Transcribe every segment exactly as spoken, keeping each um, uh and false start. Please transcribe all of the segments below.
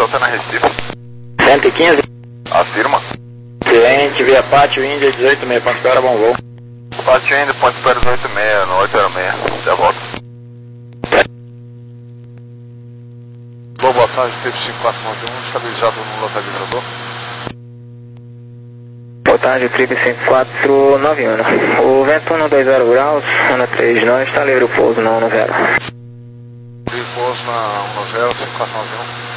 Delta na Recife. cento e quinze. Afirma. Cliente via Pátio Índia dezoito seis, ponto espera, bom voo. Pátio Índia, ponto espera dezoito seis, no oito zero seis. Já volto. Boa, boa tarde, Trip cinco quatro nove um, estabilizado no localizador. Boa tarde, Trip cinco quatro nove um. O vento um dois zero graus, um três nove, está livre o pouso na um zero. Livre pouso na um zero, cinco quatro nove um.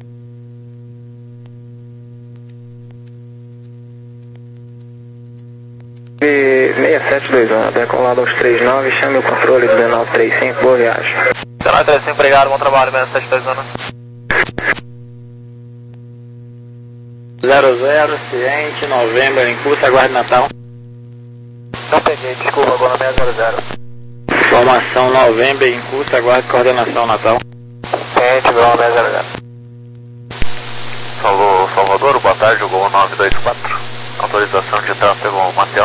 seis sete dois um, decolado aos três nove, chame o controle do nove três cinco, boa viagem. nove três cinco, obrigado, bom trabalho, seis sete dois um. zero zero, ciente, novembro, em curso, aguarde Natal. Não peguei, desculpa, agora seis zero zero. Formação novembro, em curso, aguarde coordenação Natal. Ciente, igual seis zero zero. Falou Salvador, boa tarde, Gol nove dois quatro. Autorização de tráfego Maceió.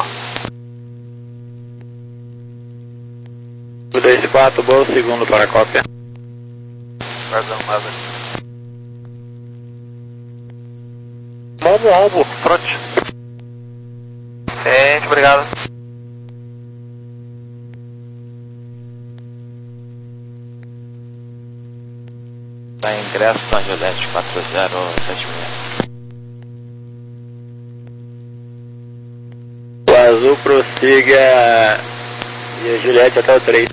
dois quatro, boa, segundo para a cópia. Perdão, nada. Mombo, Mombo, front. Ciente, obrigado. Tá ingresso na Juliette quatro zero sete seis. O azul prossiga e a Juliette até o três.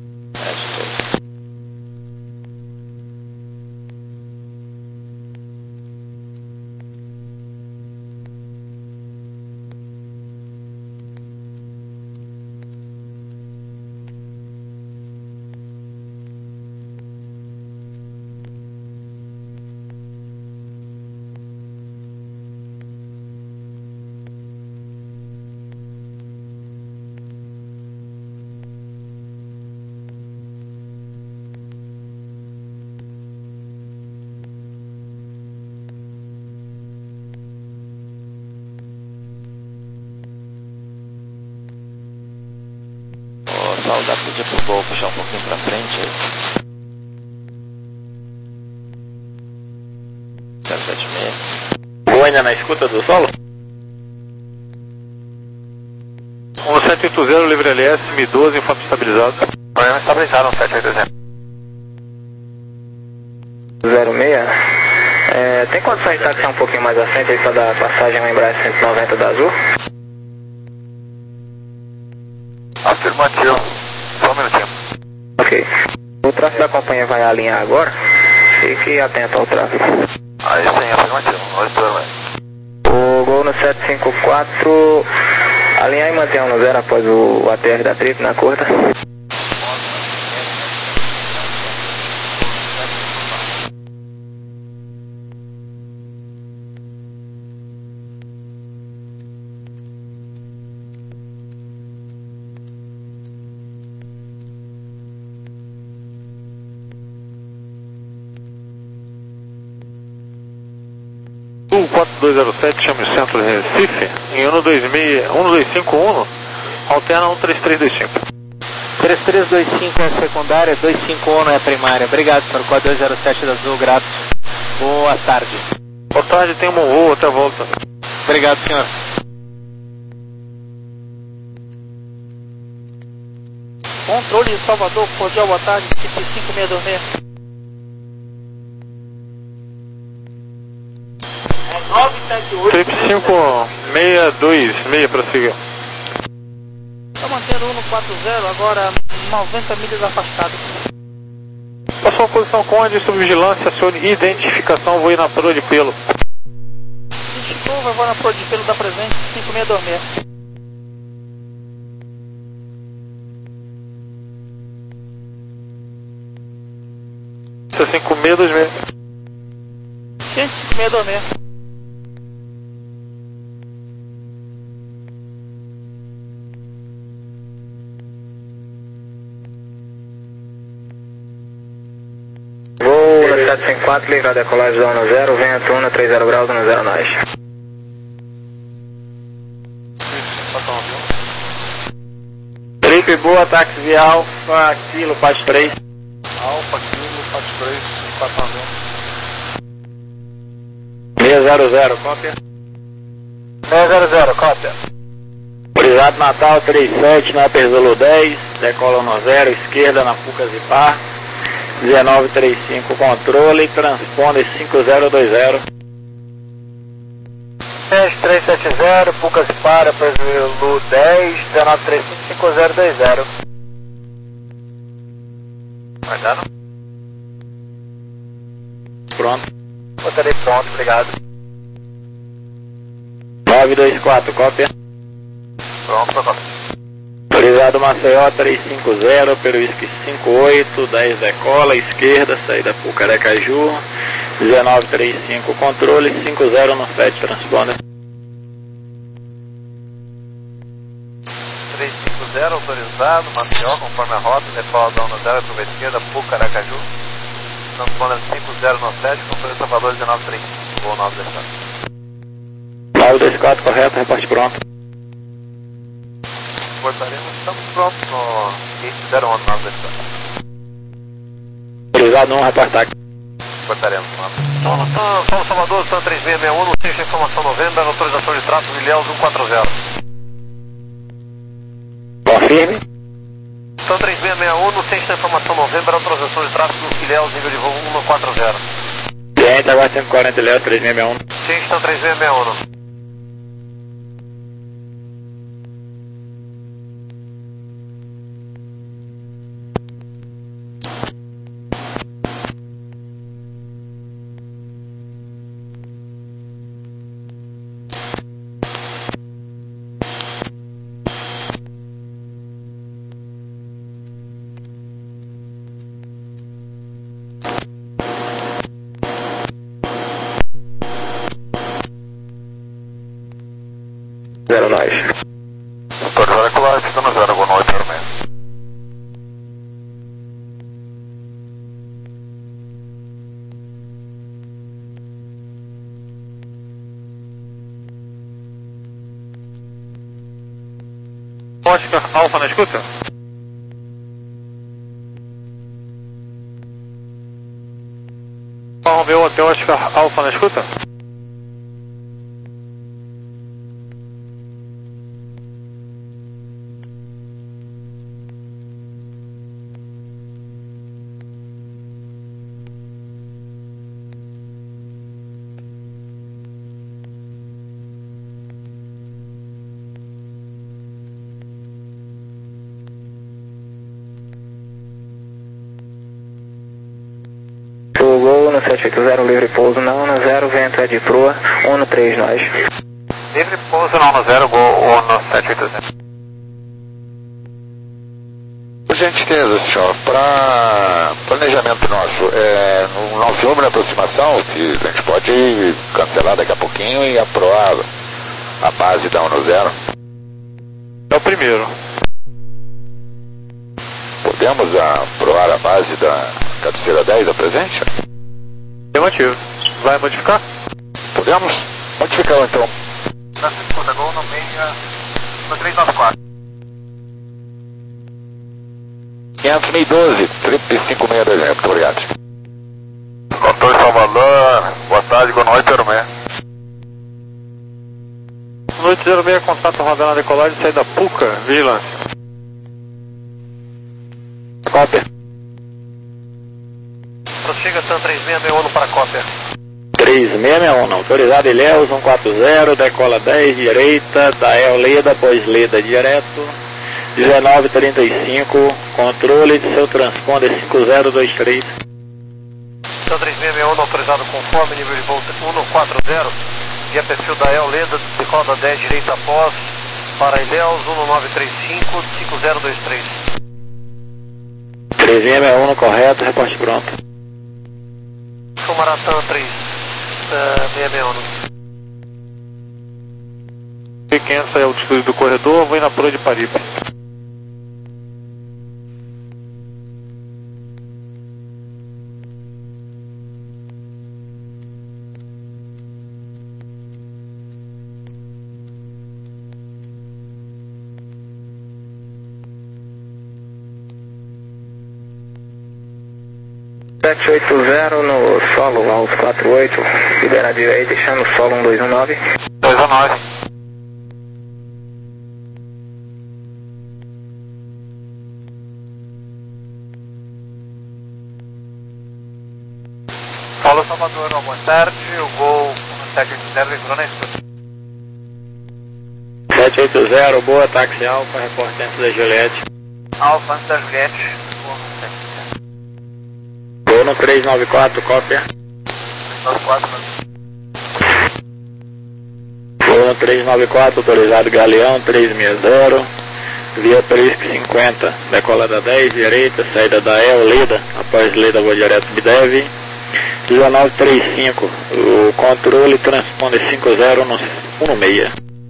Dá pra pedir pro Gol puxar um pouquinho pra frente aí. zero sete seis. Gol ainda na escuta do solo? um sete oito zero, livre L S, M doze, informe estabilizado. Programa estabilizado, um sete oito zero. zero seis. É, tem condições de taxiar um pouquinho mais à frente aí para dar passagem ao Embraer cento e noventa da Azul? Afirmativo. Só um minutinho. Ok. O tráfego da companhia vai alinhar agora. Fique atento ao tráfego. Aí sim, afirmativo. oito zero seis. O Gol no sete cinco quatro, alinhar e manter um no zero após o A T R da Trip na curta. U quatro dois zero sete, chama o centro de Recife, em um dois cinco um, alterna um três três dois cinco. três três dois cinco é secundária, dois cinco um é primária. Obrigado, senhor. quatro dois zero sete da Azul, grato. Boa tarde. Boa tarde, tem um bom voo, até a volta. Obrigado, senhor. Controle de Salvador, cordial, boa tarde, cinco seis dois seis. nove sete oito. Trip cinco seis dois seis para seguir. Está mantendo um no quatro zero, agora noventa milhas afastado. Passou a posição Conde, sob vigilância, acione identificação, vou ir na proa de pelo. Identificou, vai voar na proa de pelo da presente, cinco seis dois seis. Isso é cinco seis dois seis. Gente, cinco seis dois seis. sete cinco quatro, livre a decolagem do ano zero, vento um, três zero graus, no zero nós. Trip boa, táxi via Alfa, Kilo, Paz três. Alfa, Kilo, Paz três, quatro nove um. seis zero zero, cópia. seis zero zero, cópia. Autorizado Natal trinta e sete, na Perzolo dez, decola no zero, esquerda na Pucas e Par, dezenove trinta e cinco, controle, transponder cinco zero dois zero. seis três sete zero, Pucas e Par, Perzolo dez, dezenove trinta e cinco, cinco zero dois zero. Guardando? Pronto. Botarei pronto, obrigado. nove dois quatro, cópia. Pronto, pronto. Autorizado Maceió trezentos e cinquenta, pelo Whisky cinco oito, dez decola, esquerda, saída Pucarecaju, dezenove trinta e cinco, controle, cinco zero no sete, transponder. trezentos e cinquenta, autorizado, Maceió, conforme a rota, decola da onda zero, curva esquerda, Pucaracaju, transponder cinco zero no sete, controle Salvador dezenove trinta e cinco, voo nove dois quatro. nove dois quatro, correto, reporte pronto. Portaremos, estamos prontos no gate zero um nove dois quatro. Autorizado um, reportar. Portaremos, mano. Solo, Solo Salvador, São três seis seis um, no Ciência Informação novembro, autorização de tráfego, Ilhéus um quatro zero. Confirme. São três seis seis um, no Ciência Informação novembro, autorização de tráfego, Ilhéus, nível de voo um quatro zero. Ciência, agora cento e quarenta, Ilhéus três seis seis um. Ciência três seis seis um. Zero nós. Autorizado Ecolage, dando zero, boa noite, Armênia. Oscar Alfa na escuta? Vamos ver o hotel Oscar Alfa na escuta? Gol no sete oito zero, livre pouso na Uno zero, vento é de proa, Uno três nós. Livre pouso na Uno zero, Gol no sete oito zero. Por gentileza, senhor, para planejamento nosso, é, no nosso número de aproximação, se a gente pode cancelar daqui a pouquinho e aprovar a base da Uno zero. É o primeiro. Podemos aprovar a base da cabeceira dez da presente? Negativo. Vai modificar? Podemos? Modificar então. Na segunda, Gol no meia, no três nove quatro. quinhentos mil e doze, trinta e cinco meia dois, muito obrigado. Doutor Salvador, boa tarde, boa noite, Armênia. Noite zero seis, contato rodando a decolagem, saída Puca, vigilância. Cópia. Prossiga, Sam três seis seis um para cópia. três seis seis um, autorizado Ilhéus um quatro zero, decola dez, direita, Dael Leda, após Leda direto, dezenove trinta e cinco, controle de seu transponder cinco zero dois três. Sam três seis seis um, autorizado conforme, nível de voo um quatro zero, via perfil Dael Leda, decola dez, direita após, para Ilhéus um nove três cinco, cinco zero dois três. três seis seis um, correto, reporte pronto. Maratã três seis seis um. Pequeno sai a altitude do corredor, vou ir na proa de Paripe. sete oito zero no solo, aos quatro oito, libera a direita, deixando o solo um dois um nove. dois um nove. Paulo Salvador, boa tarde, o gol sete oito zero entrou na escuta. sete oito zero, boa, táxi Alfa, reporte antes da Juliette. Alfa antes da Juliette, Gol no três nove quatro, cópia. três nove quatro. Gol no três nove quatro, autorizado Galeão, três seis zero. Via Prisque cinquenta, decolada dez, direita, saída da E L, Leda, após Leda vou direto Bdev. dezenove trinta e cinco, o controle transponder cinco zero no um no seis.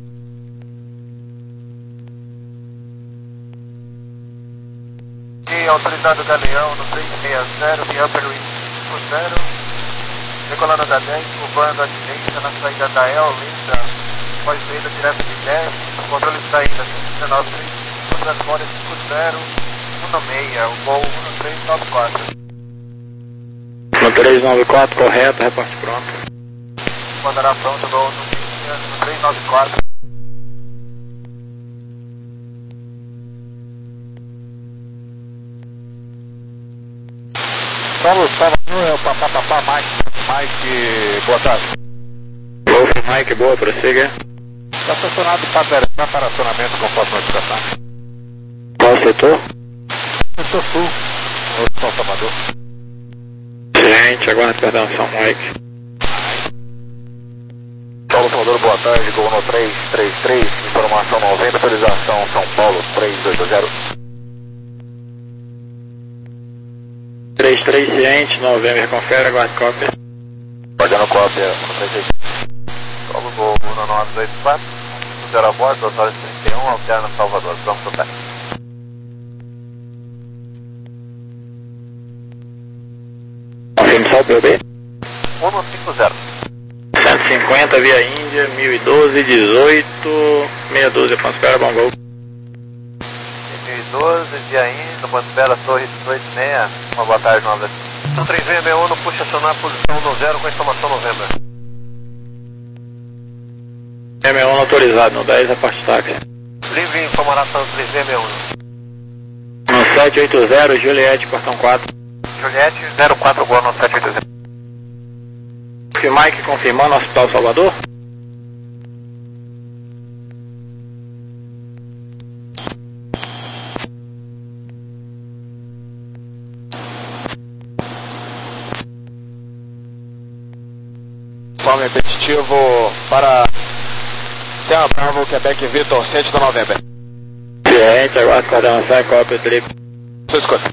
E autorizado Galeão no três seis zero, via Upper cinco zero. Decolada da dez, curvando à direita na saída da E L, Leda, após Leda direto de dez. Controle de saída dezenove trinta e cinco, transponder cinco zero, um no seis, o gol um no três nove quatro. No três nove quatro, correto, reporte pronto. Mandará pronto gol no três nove quatro. Paulo Salvador, é o papapá, Mike, Mike, boa tarde. Golf Mike, boa, prossiga. Está estacionado para, para acionamento conforme notificação. Qual setor? Setor Sul, no São Salvador. Gente, aguarda perdão, Mike. Paulo Salvador, boa tarde, gol no três três três, informação noventa, autorização São Paulo três oito zero. três três ciente, November, confere, aguarde cópia. Pagando cópia no três seis. Paulo, gol um nove dois quatro, zero a bordo, duas horas e trinta e um, alterna Salvador, vamos tocar. Confirme só o P B. um no cinco zero. cento e cinquenta via Índia, mil e doze, dezoito, meia dúzia, Panspera, bom gol. mil e doze, via Índia, Panspera, Torre dezoito seis, uma boa tarde, nove. Então três seis seis um, puxa acionar posição no zero com exclamação November. M um autorizado, no dez, reporte táxi. Livre informação três seis seis um. No sete oito zero, Juliette, portão quatro. Juliette, zero quatro, gol no sete oito zero. Mike confirmando, Hospital Salvador. Informe repetitivo para Serra Bravo, Quebec Vitor, sete da November. Ciente, aguardo coordenação e cópia triplo. Sua escuta.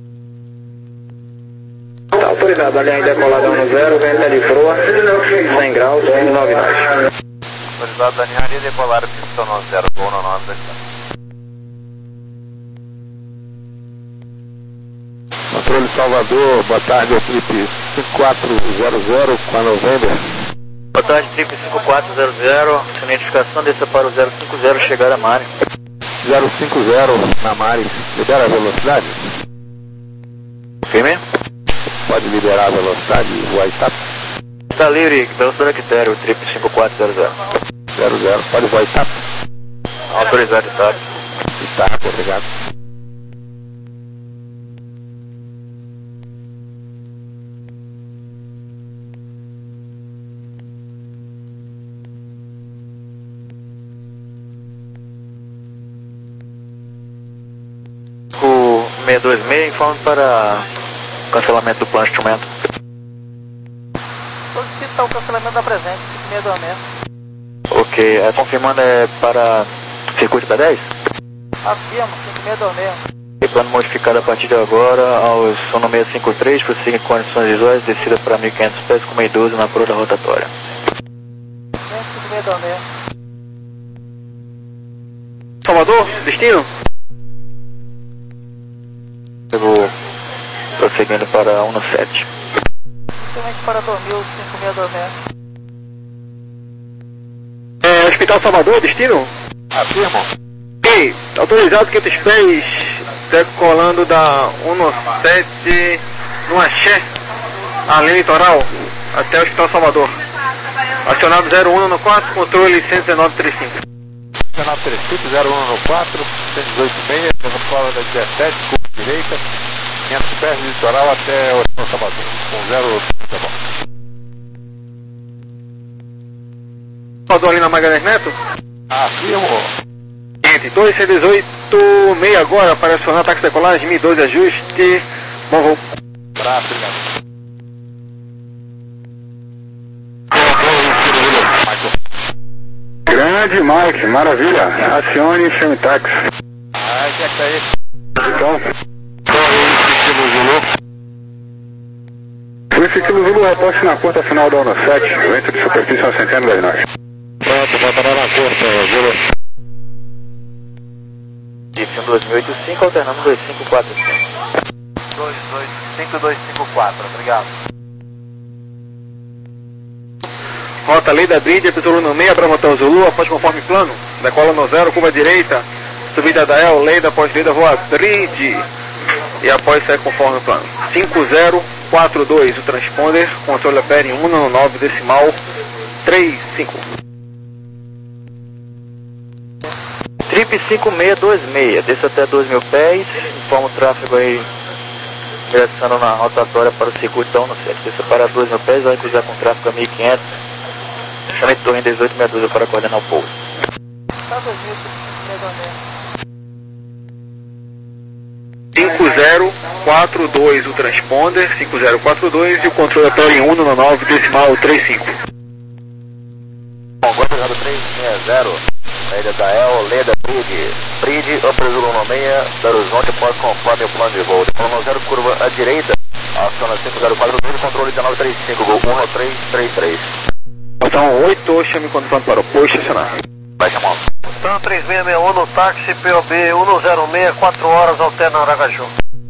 Tá autorizado, a linha decoladão no zero, venta de proa, cem graus, nove nove. Autorizado da linha decolar, pistão no zero, gol no nove dois quatro. Controle Salvador, boa tarde, equipe cinco quatro zero zero com a November. Boa tarde, trip cinco quatro zero zero, sua identificação desça para o zero cinco zero, chegar a Mari. zero cinco zero na Mari, libera a velocidade? Firme? Pode liberar a velocidade, o WhatsApp? Está livre, velocidade a critério, trip cinco quatro zero zero. zero zero, pode o WhatsApp? Autorizado, está. Está, obrigado. O seis dois seis informe para cancelamento do plano de instrumento. Solicita o cancelamento da presente, cinco seis dois seis. Ok, é, confirmando é para circuito da dez? Afirmo, cinco seis dois seis. E plano modificado a partir de agora aos sono seis cinco três, prosseguindo em condições visuais, descida para mil e quinhentos pés com seis doze na proa da rotatória. cinco seis dois seis. Salvador, destino? Eu vou prosseguindo para um no sete. Inicialmente para dormir, cinco seis dois seis. É, Hospital Salvador, destino? Afirmo. Ok, autorizado quinhentos pés, decolando da um no sete, no Axé. A linha litoral até o Hospital Salvador. Acionado zero um no quatro, controle cento e dezenove trinta e cinco. Canal trinta e cinco, zero um no quatro, cento e dezoito e meio, decola da dezessete, curva direita, quinhentos pés de litoral até o Hospital Salvador, com zero tá bom. Salvador ali na Magalhães Neto? Afirmo. Gente, dois cento e dezoito meio agora para acionar táxi decolagem, mil e doze ajuste, bom voo. Braço, obrigado. Grande Mike, maravilha. Acione e chame táxi. Ah, que é que tá aí? Então, Estilo Zulu. Whisky Kilo Zulu, reposte na curta final da ONU sete, vento de superfície a centena das nós. Pronto, vai parar na curta, Zulu. Jeep dois mil e oitenta e cinco, alternando dois cinco quatro cinco. dois dois cinco dois cinco quatro, obrigado. Rota Lei da Bridge, episódio no meio, Bravo Hotel Zulu, após conforme plano. Decola no zero, curva direita, subida da El, Lei da pós-lida, voa Bridge. E após sair conforme plano. cinco zero quatro dois, o transponder, controle opera em um no nove decimal trinta e cinco. Trip cinco seis dois seis, desça até dois mil pés, informa o tráfego aí, ingressando na rotatória para o circuitão no sete. Desça para dois mil pés, vai cruzar com tráfego a mil e quinhentos. Chame torre dezoito sessenta e dois para coordenar o pouso. Tá dois mil, cinco meia da meia. cinco zero quatro dois, o transponder, cinco zero quatro dois e o controle opera em um no nove decimal trinta e cinco. Bom, agora pegado três seis zero, saída da El, Leda Bridge, Bridge, Upper Zulu no meia, Belo Horizonte, pode conforme o plano de voo. Depois no zero, curva à direita, aciona cinco zero quatro dois, controle dezenove trinta e cinco, gol um três três três. Portão oito, chame quando plano para o posto estacionar. Vai chamar. Então três seis seis um no táxi, P O B um zero seis, quatro horas, alterna Aracaju.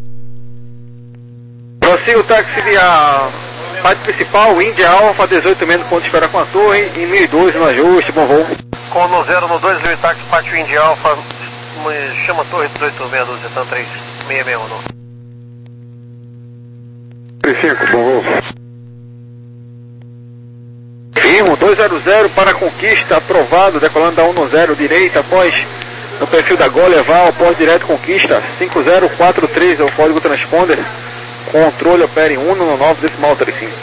Prossiga o táxi via parte principal, Índia Alfa, dezoito menos ponto de espera com a torre, em mil e doze no ajuste, bom voo. Com no zero no dois, Rio táxi, pátio Indy Alfa, me chama torre dezoito meia dúzia, então três seis seis um no. trinta e cinco, bom voo. Firmo, dois zero zero para a conquista, aprovado, decolando da um no zero, direita, após no perfil da Gol, levar ao pós direto conquista, cinco zero quatro três é o código transponder, controle opera em um no nove decimal trinta e cinco.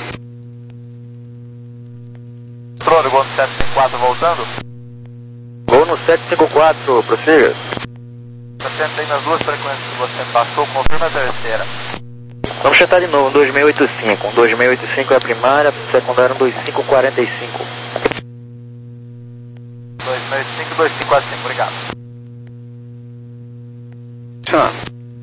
Controle, gol no sete cinco quatro voltando. Voo no sete cinco quatro, prossiga. Você tem nas duas frequências que você passou, confirma a terceira. Vamos tentar de novo, um dois seis oito cinco. Um dois seis oito cinco é a primária, secundária um dois cinco quatro cinco. dois seis cinco dois cinco quatro cinco, obrigado. Tá.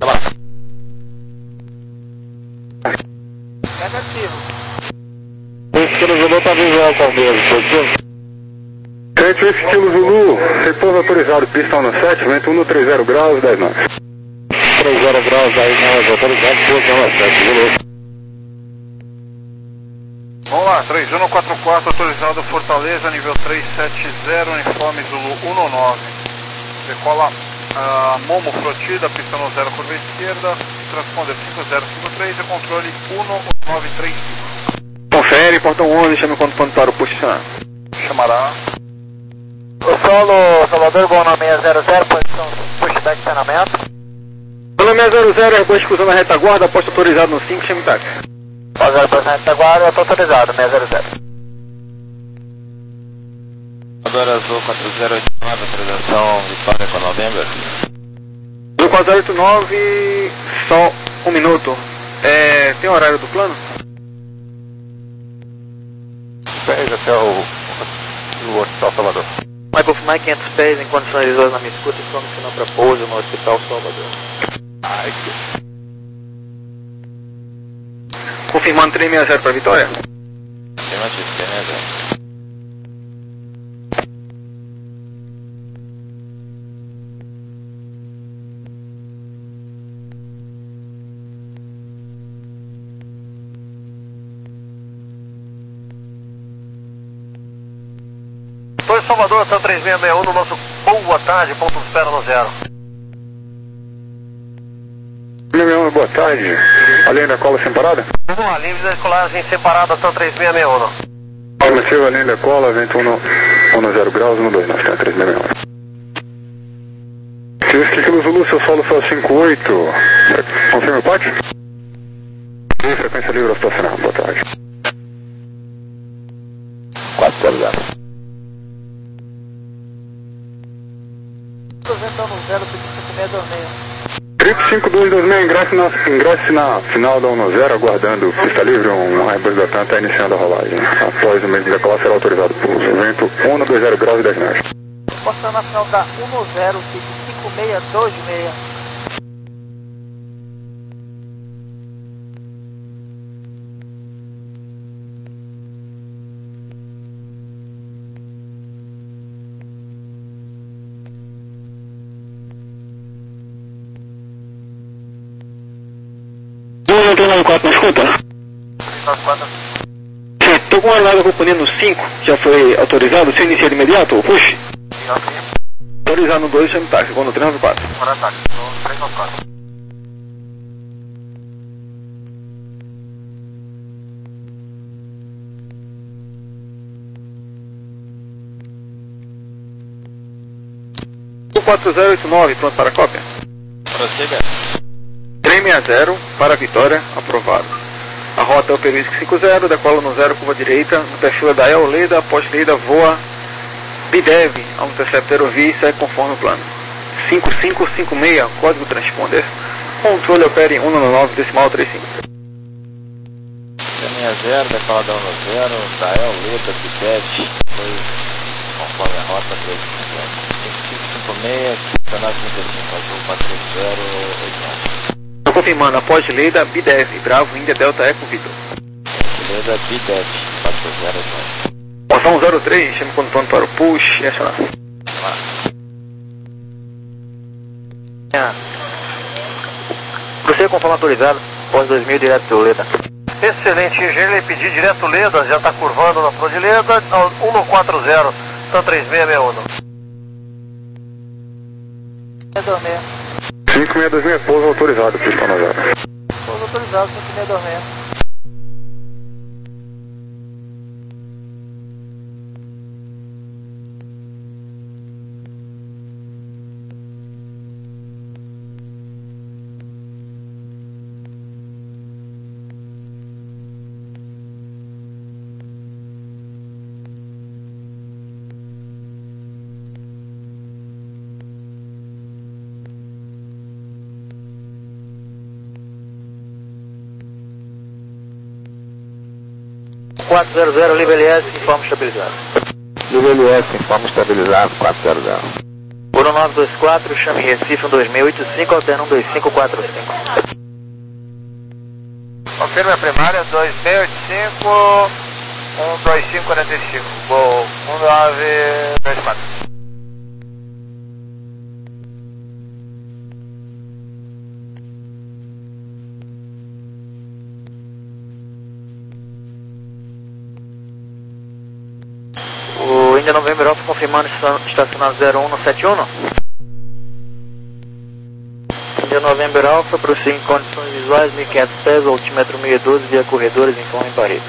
Negativo. Whisky Zulu tá visual com o mesmo, positivo. Sente o estilo Zulu, repouso autorizado, pista no sete, vento um no trinta graus, dez nós. trinta graus aí, nós autorizado, posição no sete, Zulu. Vamos lá, três um quatro quatro, autorizado Fortaleza, nível três sete zero, uniforme Zulu um nove. Decola uh, Momo Flotida, pista no zero, curva esquerda, transponder cinco zero cinco três e controle um nove três cinco. Confere, portão onze, chame quando plano para o posto estacionar. Chamará. O solo Salvador, gol na seis zero zero, posição pushback estacionamento. Pelo seis zero zero, Airbus cruzando a retaguarda, posto autorizado no cinco, chame táxi. zero por cento retaguarda, eu estou autorizado, seis zero zero. Salvador Azul quatro zero oito nove, autorização Vitória com November. Do quatro zero oito nove, só um minuto. É, tem horário do plano? Pés até o, o Hospital Salvador. Vai confirmar quinhentos pés em condições visuais na minha escuta e só no sinal para pouso no Hospital Salvador. Ai, que... Confirmando três seis zero para Vitória? Afirmativo, três seis zero. Torre Salvador, até três seis seis um no nosso boa tarde, ponto de espera no zero. Meu boa tarde. A linha da cola sem parada? Bom, a linha de decolagem separada, T três seis seis um. Afirmativo, a linha da cola, vento um zero graus, um dois nove, T três seis seis um. Whisky Kilo Zulu, seu solo só cinco oito. Confirma o pátio? E frequência livre ao estacionar, boa tarde. quatro zero zero. Ventando zero, trip cinco seis dois seis. Trip cinco dois dois seis, ingresse na, ingresse na final da um zero, aguardando pista livre, um Airbus da TAM está iniciando a rolagem. Após o meio de decolar será autorizado por vento um dois zero graus e dez nove. Postando na final da um zero, trip cinco seis dois seis. um nove quatro, me escuta? Estou com a aeronave acompanhando no cinco, já foi autorizado, se inicia de imediato, push? Autorizado no dois, chame táxi, vou no três nove quatro. Bora táxi, no três nove quatro. quatro zero oito nove, pronto para a cópia? Prossiga. três seis zero, para a Vitória, aprovado. A rota é o P V cinco zero, decola no zero, curva direita, no perfil da El Leda, após Leda, voa B D E V, ao interceptor ouvir e segue conforme o plano. cinco cinco cinco seis, código transponder, controle opere um nove nove, decimal trinta e cinco. seis zero, decola da um zero, da El Leda, B D E V, foi conforme a rota três cinco zero. cinco cinco cinco seis, canal trinta e cinco, azul quatro zero oito nove. Estou confirmando, após Leda, B D E V, Bravo, Índia, Delta, Eco, Vitor. Leda, B D E V, quatro zero oito nove. Portão zero três, chame quando pronto para o push e acionar. Você conforme autorizado, pós dois mil direto do Leda. Excelente, engenheiro, pedir direto Leda, já está curvando na flor de Leda, um quatro zero, T três seis seis um. dois seis. cinco seis dois seis, pouso autorizado, pista um zero. Pouso autorizado, cinco seis dois seis. quatro zero zero, livre L S, informe estabilizado. Livre L S, informe estabilizado, quatro zero zero. Por um nove dois quatro, chame Recife um dois seis oito cinco, alterna um dois cinco quatro cinco. Confirma a primária, dois seis oito cinco, um dois cinco quatro cinco, Gol um nove dois quatro. O Índia November Alpha confirmando estacionado zero um no sete um. Índia November Alpha, prossiga em condições visuais, mil e quinhentos pés, altímetro mil e doze, via corredores, informe em parede.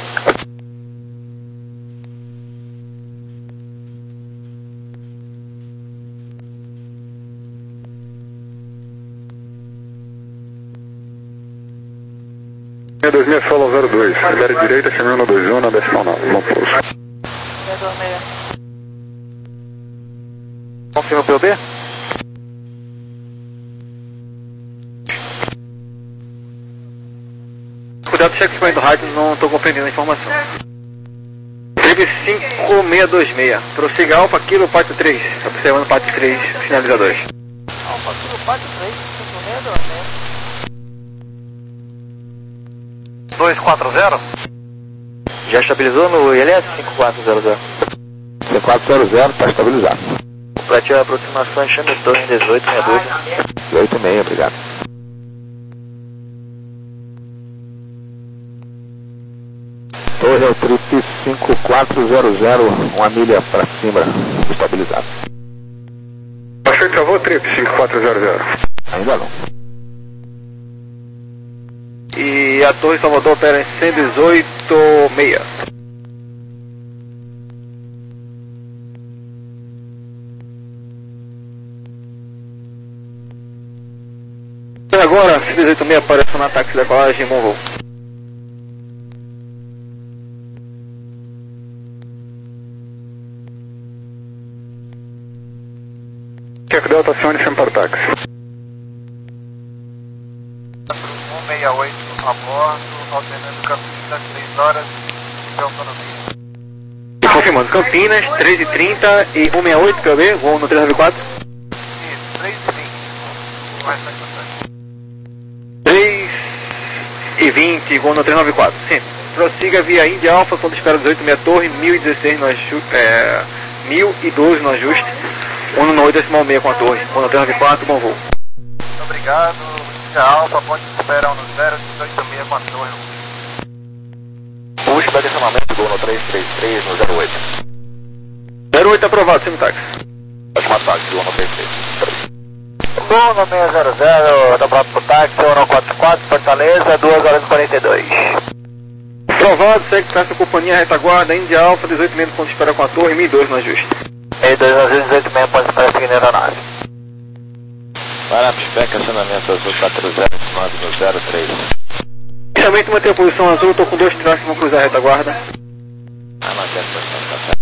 dois seis solo zero dois, libere direita, chame um dois um na decimal nove, bom pouso. seis dois seis. Confirma o P O B? Cuidado, checkpoint do rádio, não estou compreendendo a informação. Trip cinco seis dois seis, prossiga Alfa Kilo Pátio três, observando Pátio três, sinalizadores. Alfa Kilo Pátio três, cinco seis dois seis. dois quatro zero? Já estabilizou no I L S cinco quatro zero zero? C quatro zero zero, está estabilizado. Complete a aproximação em chame torre dezoito sessenta e dois. oito e meio, obrigado. Torre é o trip cinco quatro zero zero, uma milha para cima, estabilizado. Achei que travou, trip cinco quatro zero zero. Ainda não. e a Torre Salvador opera em cento e dezoito meia. Agora, cento e dezoito meia apareceu na táxi da decolagem em bom voo. Check Delta, acione sempre para o táxi. cento e sessenta e oito a bordo, alternando Campinas, três horas de autonomia. Confirmando, Campinas, três e trinta e cento e sessenta e oito, quer ver? Voo no trezentos e noventa e quatro. Isso, três e vinte. O resto é três e vinte, voo no trezentos e noventa e quatro. Sim. Prossiga via Índia Alfa, ponto de espera dezoito, meia torre, mil e dezesseis no ajuste, é, mil e doze no ajuste, um no oito decimal meia com a torre, voo no trezentos e noventa e quatro, bom voo. Muito obrigado. Índia Alfa, ponte de espera um no zero, dezoito meia com a torre. Puxa, adicionamento, gol no três três três no zero oito. zero oito aprovado, sim, táxi. Ótimo táxi, gol no três três três. Gol no seis zero zero, da própria táxi, um quatro quatro, Fortaleza, duas horas e quarenta e dois. Aprovado, segue táxi da companhia retaguarda, Índia Alfa, dezoito meia ponto de espera com a torre, mil e doze no ajuste. mil e doze no ajuste, dezoito meia ponto de espera seguindo a aeronave. Parapspec, acionamento azul quatro zero nove no zero três. Inicialmente mantém a posição azul, estou com dois traços que vão cruzar a retaguarda. Ah, mantém a posição, tá certo.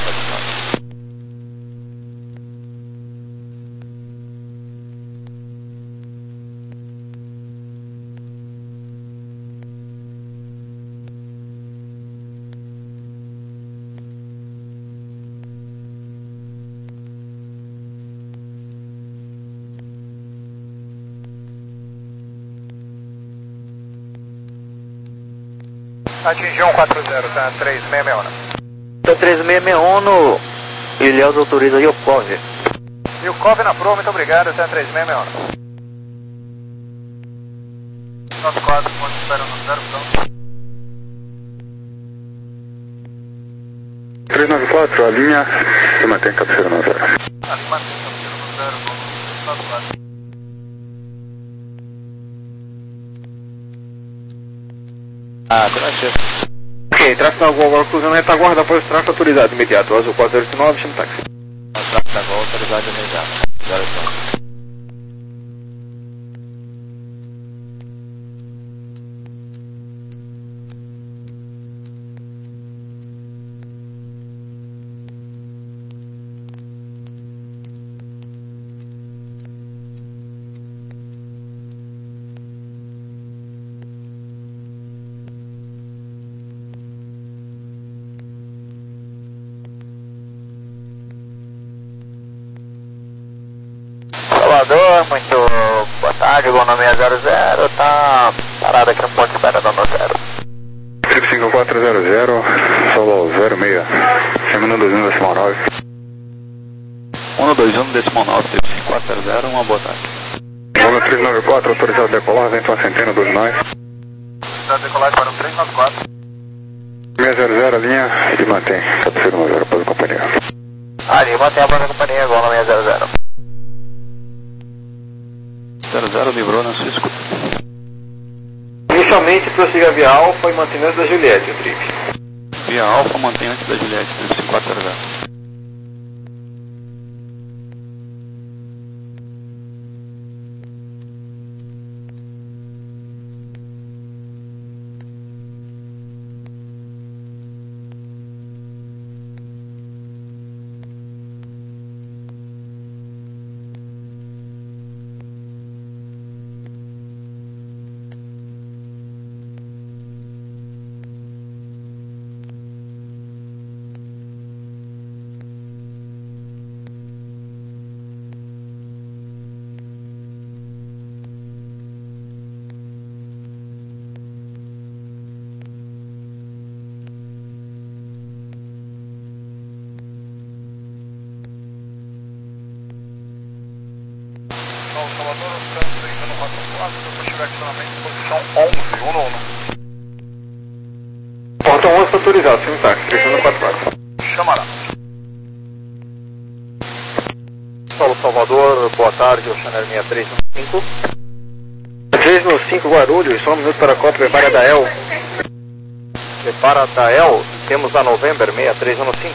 Atingiu um quatro zero, tá? três seis seis um. Tá três seis seis um no Ilhéus autoriza Yukov. Yukov na proa, muito obrigado, tá? três seis seis um. nove quatro, ponto de espera no zero, pronto. trezentos e noventa e quatro, a linha se mantém cabeceira no zero. Ali mantém cabeceira no zero, vamos nove quatro. Ah, conhece. Ok, tráfego da Gol agora cruzando a retaguarda após o tráfego autorizado imediato. Azul quatro zero nove, chama táxi. Tráfego da Gol autorizado imediato. zero nove. Salvador, muito boa tarde, Gol no seis zero zero, tá parado aqui no ponto de espera do zero. Trip cinco quatro zero zero, solo zero seis, chamando dois um decimal nove. um dois um decimal nove, trip cinco quatro zero zero, uma boa tarde. Voo trezentos e noventa e quatro, autorizado a decolar, vento uma centena, dois nós. Autorizado a decolar para o trezentos e noventa e quatro. seis zero zero, a linha se mantém cabeceira no zero, após a companhia. Ali, mantém a banda da companhia, Gol no seis zero zero. zero zero livrou na sua escuta. Inicialmente prossiga via Alfa e mantém antes da Juliette, o trip. Via Alfa mantém antes da Juliette, trip cinco quatro zero zero. Salvador, três um quatro quatro, depois tiver acionamento em posição onze, um no um. Porta onze está autorizado, sim, táxi, três um quatro quatro. Chamará. Paulo Salvador, boa tarde, Oceaner seis três um cinco. três no cinco Guarulhos, só um minuto para a Copa, prepara da El. Prepara da El, temos a November seis três um cinco.